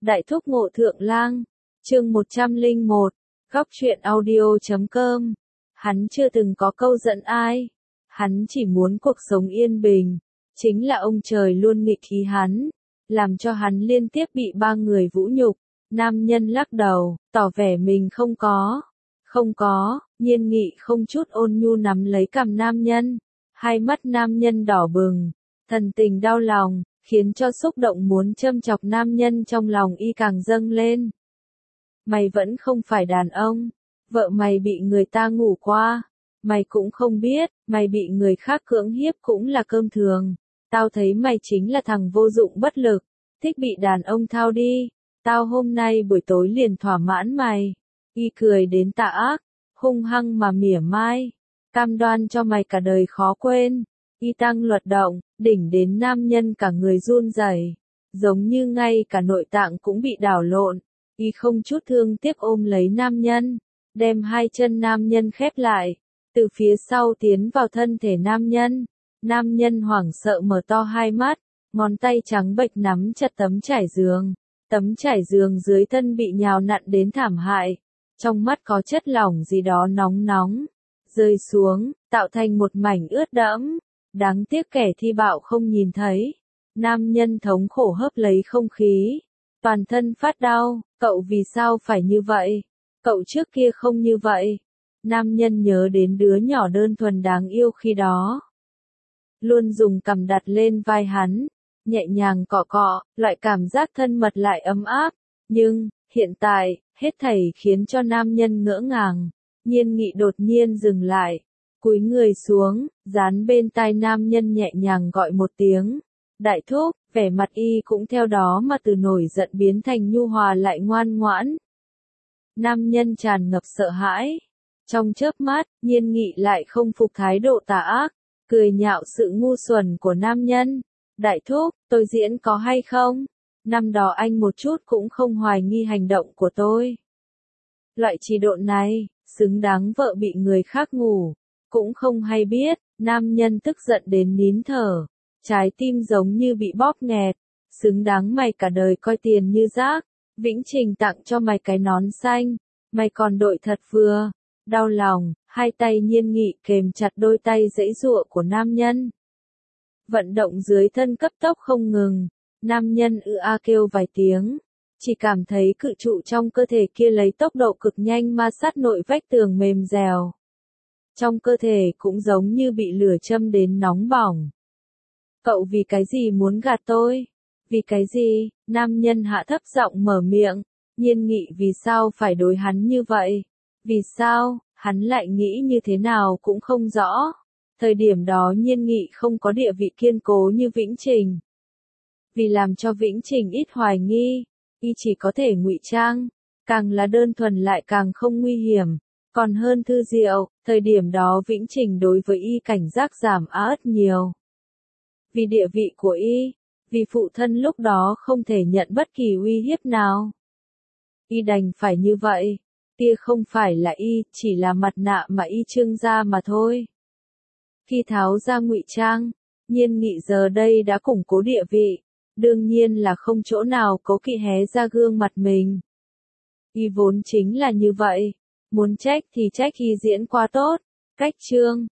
Đại thúc Ngộ Thượng Lang, chương 101, góc truyện audio.com. Hắn chưa từng có câu giận ai. Hắn chỉ muốn cuộc sống yên bình. Chính là ông trời luôn nghịch khí hắn, làm cho hắn liên tiếp bị ba người vũ nhục. Nam nhân lắc đầu, tỏ vẻ mình không có. Không có, Nhiên Nghị không chút ôn nhu nắm lấy cằm nam nhân. Hai mắt nam nhân đỏ bừng, thần tình đau lòng, khiến cho xúc động muốn châm chọc nam nhân trong lòng y càng dâng lên. Mày vẫn không phải đàn ông, vợ mày bị người ta ngủ qua, mày cũng không biết, mày bị người khác cưỡng hiếp cũng là cơm thường. Tao thấy mày chính là thằng vô dụng bất lực, thích bị đàn ông thao đi, tao hôm nay buổi tối liền thỏa mãn mày. Y cười đến tà ác, hung hăng mà mỉa mai, cam đoan cho mày cả đời khó quên. Y tăng luật động, đỉnh đến nam nhân cả người run rẩy, giống như ngay cả nội tạng cũng bị đảo lộn. Y không chút thương tiếc ôm lấy nam nhân, đem hai chân nam nhân khép lại, từ phía sau tiến vào thân thể nam nhân. Nam nhân hoảng sợ mở to hai mắt, ngón tay trắng bệch nắm chặt tấm trải giường. Tấm trải giường dưới thân bị nhào nặn đến thảm hại, trong mắt có chất lỏng gì đó nóng nóng, rơi xuống, tạo thành một mảnh ướt đẫm. Đáng tiếc kẻ thi bạo không nhìn thấy. Nam nhân thống khổ hấp lấy không khí, toàn thân phát đau. Cậu vì sao phải như vậy? Cậu trước kia không như vậy. Nam nhân nhớ đến đứa nhỏ đơn thuần đáng yêu khi đó, luôn dùng cằm đặt lên vai hắn, nhẹ nhàng cọ cọ, loại cảm giác thân mật lại ấm áp. Nhưng, hiện tại, hết thảy khiến cho nam nhân ngỡ ngàng. Nhiên Nghị đột nhiên dừng lại, cúi người xuống, dán bên tai nam nhân nhẹ nhàng gọi một tiếng. Đại thúc, vẻ mặt y cũng theo đó mà từ nổi giận biến thành nhu hòa lại ngoan ngoãn. Nam nhân tràn ngập sợ hãi. Trong chớp mắt, Nhiên Nghị lại không phục thái độ tà ác, cười nhạo sự ngu xuẩn của nam nhân. Đại thúc, tôi diễn có hay không? Năm đó anh một chút cũng không hoài nghi hành động của tôi. Loại trì độ này, xứng đáng vợ bị người khác ngủ, cũng không hay biết. Nam nhân tức giận đến nín thở, trái tim giống như bị bóp nghẹt. Xứng đáng mày cả đời coi tiền như rác. Vĩnh Trình tặng cho mày cái nón xanh, mày còn đội thật vừa. Đau lòng, hai tay Nhiên Nghị kềm chặt đôi tay giãy giụa của nam nhân. Vận động dưới thân cấp tốc không ngừng, nam nhân a kêu vài tiếng, chỉ cảm thấy cự trụ trong cơ thể kia lấy tốc độ cực nhanh ma sát nội vách tường mềm dẻo. Trong cơ thể cũng giống như bị lửa châm đến nóng bỏng. Cậu vì cái gì muốn gạt tôi? Vì cái gì? Nam nhân hạ thấp giọng mở miệng. Nhiên Nghị vì sao phải đối hắn như vậy? Vì sao? Hắn lại nghĩ như thế nào cũng không rõ. Thời điểm đó Nhiên Nghị không có địa vị kiên cố như Vĩnh Trình. Vì làm cho Vĩnh Trình ít hoài nghi, y chỉ có thể ngụy trang, càng là đơn thuần lại càng không nguy hiểm. Còn hơn Thư Diệu, thời điểm đó Vĩnh Trình đối với y cảnh giác giảm ớt nhiều. Vì địa vị của y, vì phụ thân lúc đó không thể nhận bất kỳ uy hiếp nào, y đành phải như vậy. Kia không phải là y, chỉ là mặt nạ mà y trưng ra mà thôi. Khi tháo ra ngụy trang, Nhiên Nghị giờ đây đã củng cố địa vị, đương nhiên là không chỗ nào cố kỵ hé ra gương mặt mình. Y vốn chính là như vậy, muốn trách thì trách khi diễn quá tốt. Cách chương